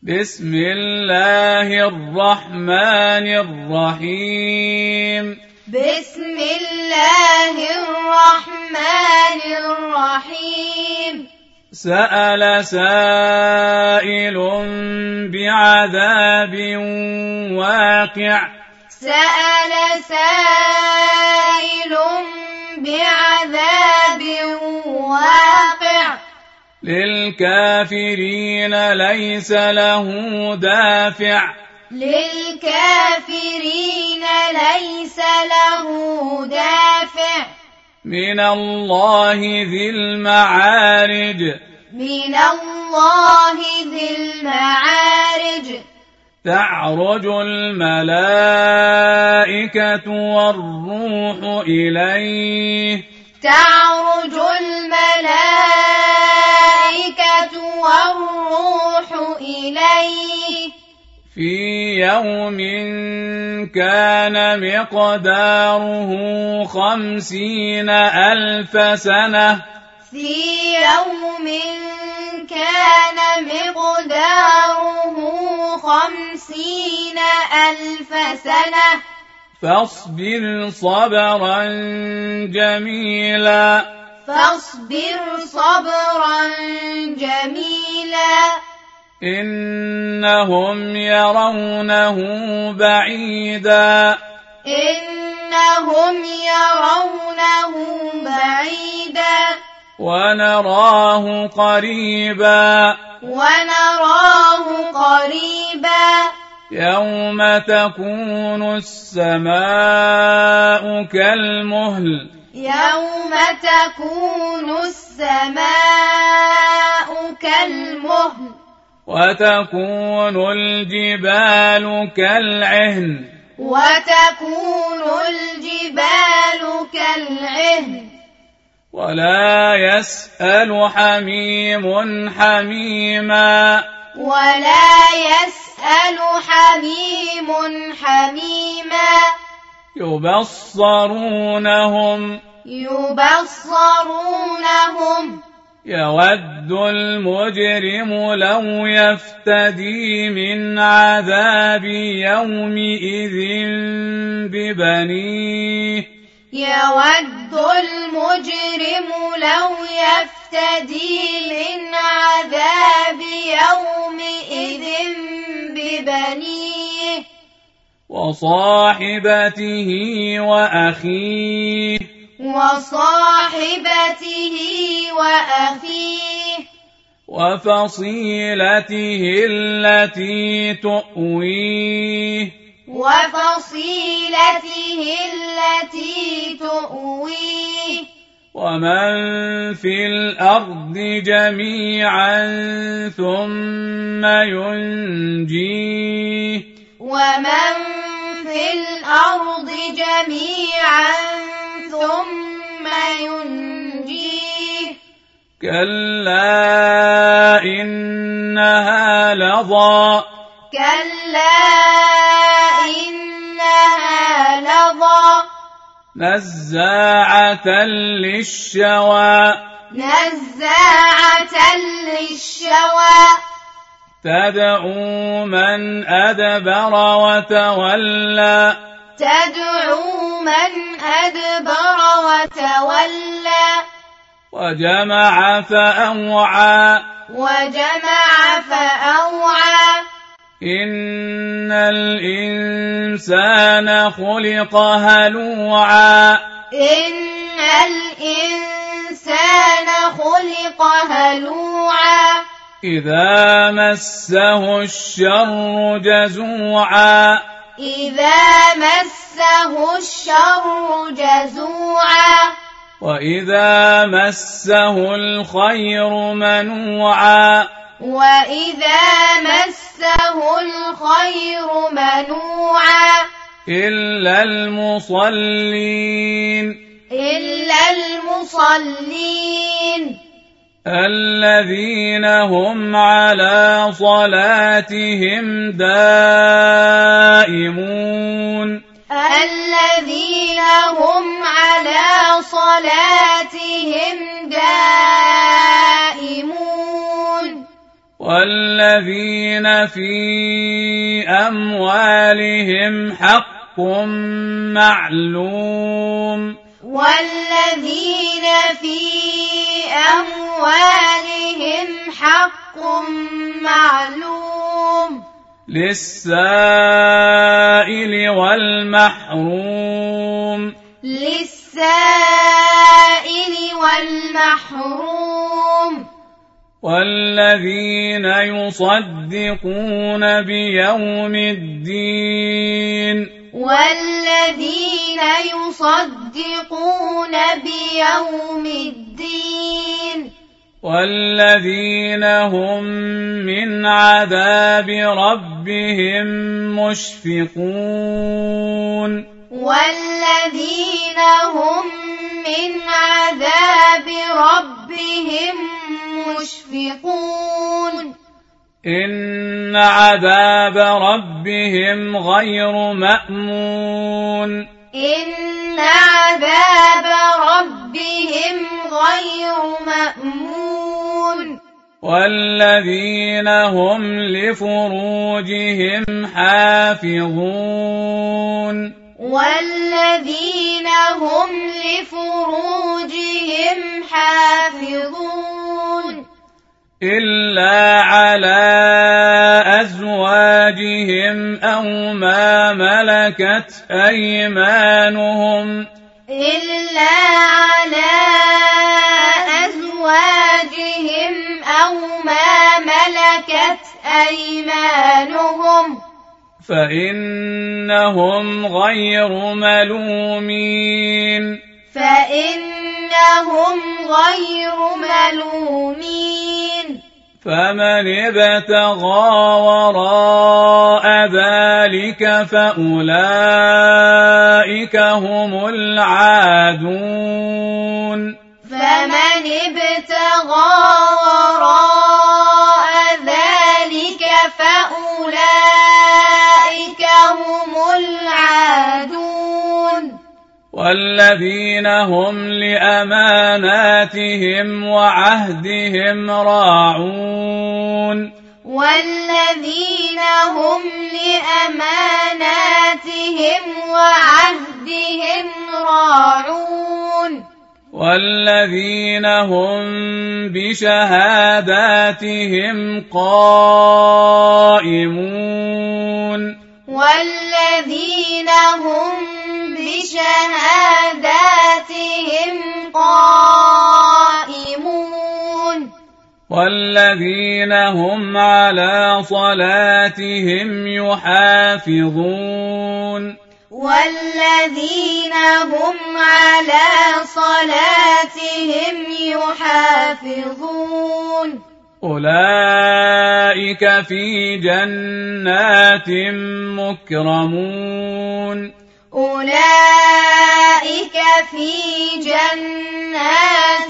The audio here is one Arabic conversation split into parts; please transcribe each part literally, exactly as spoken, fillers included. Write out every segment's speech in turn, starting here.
بسم الله الرحمن الرحيم بسم الله الرحمن الرحيم سأل سائل بعذاب واقع سأل سائل بعذاب واقع للكافرين ليس له دافع للكافرين ليس له دافع من الله ذي المعارج من الله ذي المعارج تعرج الملائكة والروح إليه تعرج الملائكة والروح إليه في يوم كان مقداره خمسين ألف سنة في يوم كان مقداره خمسين ألف سنة فاصبر صبرا جميلا فاصبر صبرا جميلا إنهم يرونه بعيدا إنهم يرونه بعيدا ونراه قريبا ونراه قريبا يوم تكون السماء كالمهل يوم تكون السماء كالمهل وتكون الجبال كالعهن وتكون الجبال كالعهن ولا يسأل حميم حميما ولا يسأل حميم حميما يبصرونهم يبصرونهم يود المجرم لو يفتدي من عذاب يومئذ ببنيه يود المجرم لو يفتدي من عذاب يومئذ ببنيه وصاحبته وأخيه وصاحبته وأخيه وفصيلته التي تؤويه وفصيلته التي تؤويه ومن في الأرض جميعا ثم ينجيه ومن في الأرض جميعا ثم ينجيه كلا إنها لظى كلا إنها لظى نزاعة للشوى نزاعة للشوى تدعو من أدبر وتولى تدعو من أدبر وتولى وجمع فأوعى وجمع فأوعى إن الإنسان خلق هلوعا إن الإنسان خلق هلوعا إذا مسه الشر جزوعا إذا مسه الشر جزوعا وإذا مسه الخير منوعا وإذا مسه الخير منوعا إلا المصلين إلا المصلين الذين هم على صلاتهم دائمون الذين هم على صلاتهم دائمون والذين في أموالهم حق معلوم والذين في أموالهم حق معلوم للسائل والمحروم للسائل والمحروم والذين يصدقون بيوم الدين والذين يصدقون بيوم الدين والذين هم من عذاب ربهم مشفقون والذين هم من عذاب ربهم مشفقون إن عذاب ربهم غير مأمون إن عذاب ربهم غير مأمون والذين هم لفروجهم حافظون والذين هم لفروجهم حافظون إلا على أزواجهم أو ما ملكت أيمانهم إلا على أزواجهم أو ما ملكت أيمانهم فإنهم غير ملومين فإنهم غير ملومين فمن ابتغى وراء ذلك فأولئك هم العادون فمن ابتغى وراء ذلك فأولئك هم العادون والذين هم لأماناتهم وعهدهم راعون والذين هم لأماناتهم وعهدهم راعون والذين هم بشهاداتهم قائمون والذين هم بشهاداتهم قائمون والذين هم على صلاتهم يحافظون والذين هم على صلاتهم يحافظون أولئك في جنات مكرمون أولئك في جنات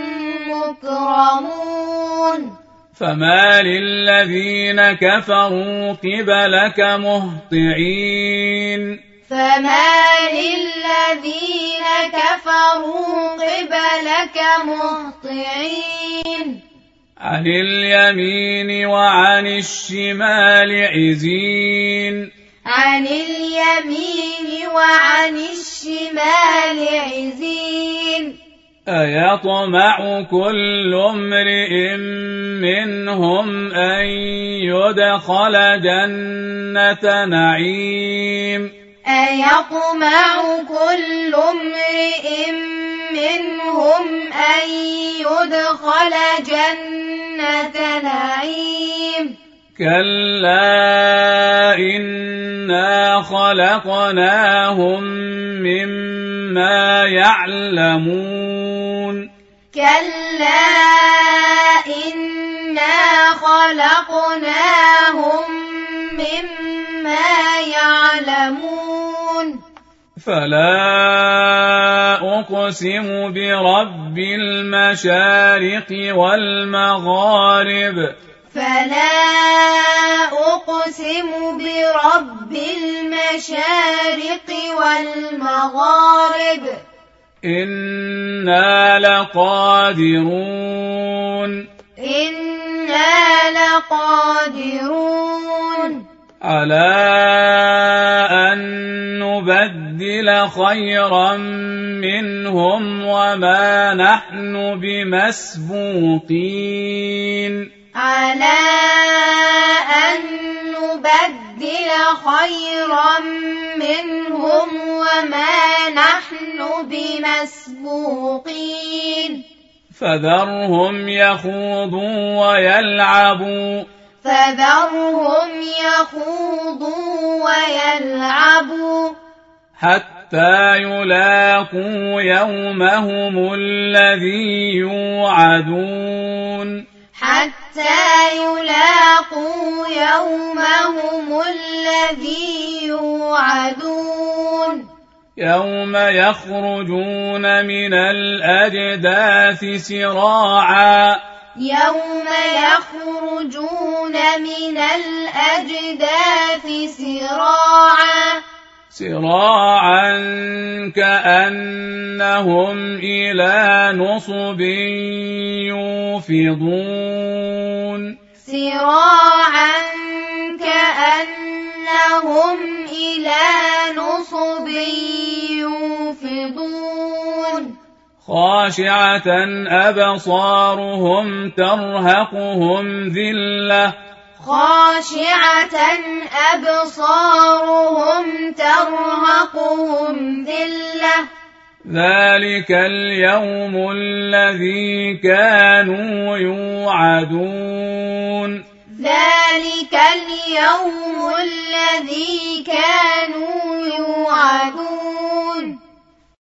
مكرمون فما للذين كفروا قبلك مهطعين فما للذين كفروا قبلك مهطعين عن اليمين وعن الشمال عزين عن اليمين وعن الشمال عزين أيطمع كل امرئ منهم أن يدخل جنة نعيم أيطمع كل امرئ منهم أن يدخل جنة نعيم كلا إنا خلقناهم مما يعلمون كلا إنا خلقناهم مما يعلمون فلا أقسم برب المشارق والمغارب فلا أقسم برب المشارق والمغارب إنا لقادرون إنا لقادرون على أن نبدل خيرا منهم وما نحن بمسبوقين على أن نبدل خيرا منهم وما نحن بمسبوقين فذرهم يخوضوا ويلعبوا فذرهم يخوضوا ويلعبوا حتى يلاقوا يومهم الذي يوعدون حتى يلاقوا يومهم الذي يوعدون يوم يخرجون من الأجداث سراعا يوم يخرجون من الأجداث سراعا سراعا كأنهم إلى نصب يوفضون سراعا كأنهم إلى نصب يوفضون خاشعة أبصارهم ترهقهم ذلة خاشعة أبصارهم ترهقهم ذلة ذلك اليوم الذي كانوا يوعدون ذلك اليوم الذي كانوا يوعدون